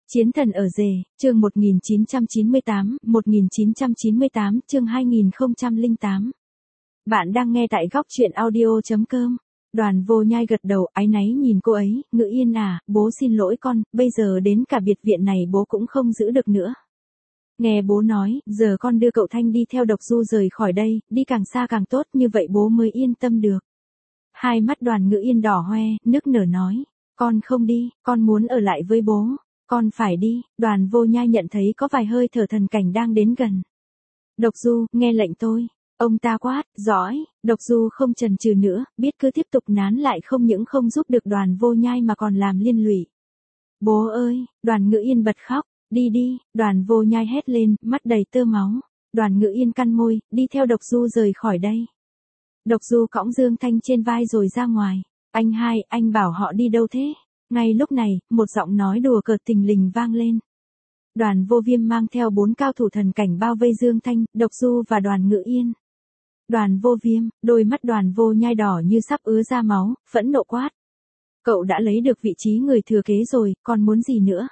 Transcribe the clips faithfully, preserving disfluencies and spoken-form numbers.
Chiến thần ở rể, chương một nghìn chín trăm chín mươi tám, một nghìn chín trăm chín mươi tám, chương hai nghìn không trăm lẻ tám. Bạn đang nghe tại góc truyện audio chấm com. Đoàn Vô Nhai gật đầu, áy náy nhìn cô ấy, Ngữ Yên à, bố xin lỗi con, bây giờ đến cả biệt viện này bố cũng không giữ được nữa. Nghe bố nói, giờ con đưa cậu Thanh đi theo Độc Du rời khỏi đây, đi càng xa càng tốt, như vậy bố mới yên tâm được. Hai mắt Đoàn Ngữ Yên đỏ hoe, nức nở nói, con không đi, con muốn ở lại với bố. Con phải đi. Đoàn Vô Nhai nhận thấy có vài hơi thở thần cảnh đang đến gần. Độc Du, nghe lệnh tôi. Ông ta quát, dõi. Độc Du không chần chừ nữa, biết cứ tiếp tục nán lại không những không giúp được Đoàn Vô Nhai mà còn làm liên lụy. Bố ơi, Đoàn Ngữ Yên bật khóc, đi đi. Đoàn Vô Nhai hét lên, mắt đầy tơ máu. Đoàn Ngữ Yên cắn môi, đi theo Độc Du rời khỏi đây. Độc Du cõng Dương Thanh trên vai rồi ra ngoài. Anh hai, anh bảo họ đi đâu thế? Ngay lúc này, một giọng nói đùa cợt thình lình vang lên. Đoàn Vô Viêm mang theo bốn cao thủ thần cảnh bao vây Dương Thanh, Độc Du và Đoàn Ngữ Yên. Đoàn Vô Viêm, đôi mắt Đoàn Vô Nhai đỏ như sắp ứa ra máu, phẫn nộ quát. Cậu đã lấy được vị trí người thừa kế rồi, còn muốn gì nữa?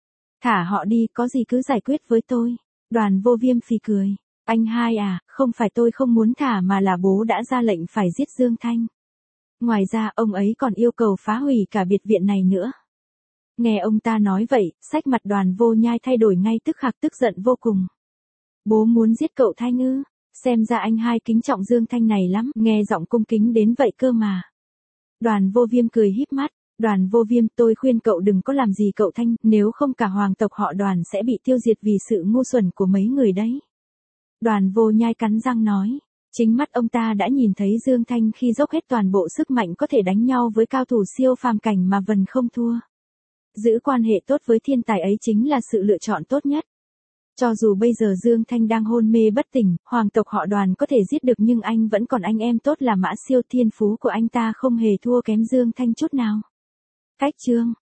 Thả họ đi, có gì cứ giải quyết với tôi. Đoàn Vô Viêm phì cười. Anh hai à, không phải tôi không muốn thả mà là bố đã ra lệnh phải giết Dương Thanh. Ngoài ra ông ấy còn yêu cầu phá hủy cả biệt viện này nữa. Nghe ông ta nói vậy, sắc mặt Đoàn Vô Nhai thay đổi ngay tức khắc, tức giận vô cùng. Bố muốn giết cậu Thanh ư? Xem ra anh hai kính trọng Dương Thanh này lắm, nghe giọng cung kính đến vậy cơ mà. Đoàn Vô Viêm cười híp mắt. Đoàn Vô Viêm, tôi khuyên cậu đừng có làm gì cậu Thanh, nếu không cả hoàng tộc họ Đoàn sẽ bị tiêu diệt vì sự ngu xuẩn của mấy người đấy. Đoàn Vô Nhai cắn răng nói. Chính mắt ông ta đã nhìn thấy Dương Thanh khi dốc hết toàn bộ sức mạnh có thể đánh nhau với cao thủ siêu phàm cảnh mà vẫn không thua. Giữ quan hệ tốt với thiên tài ấy chính là sự lựa chọn tốt nhất. Cho dù bây giờ Dương Thanh đang hôn mê bất tỉnh, hoàng tộc họ Đoàn có thể giết được nhưng anh vẫn còn anh em tốt là Mã Siêu, thiên phú của anh ta không hề thua kém Dương Thanh chút nào. Cách chương